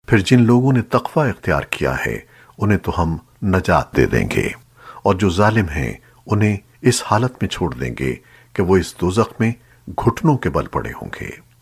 फिर जिन लोगों ने तकवा इख्तियार किया है उन्हें तो हम नजात दे देंगे, और जो जालिम हैं उन्हें इस हालत में छोड़ देंगे कि वो इस दोजख में घुटनों के बल पड़े होंगे।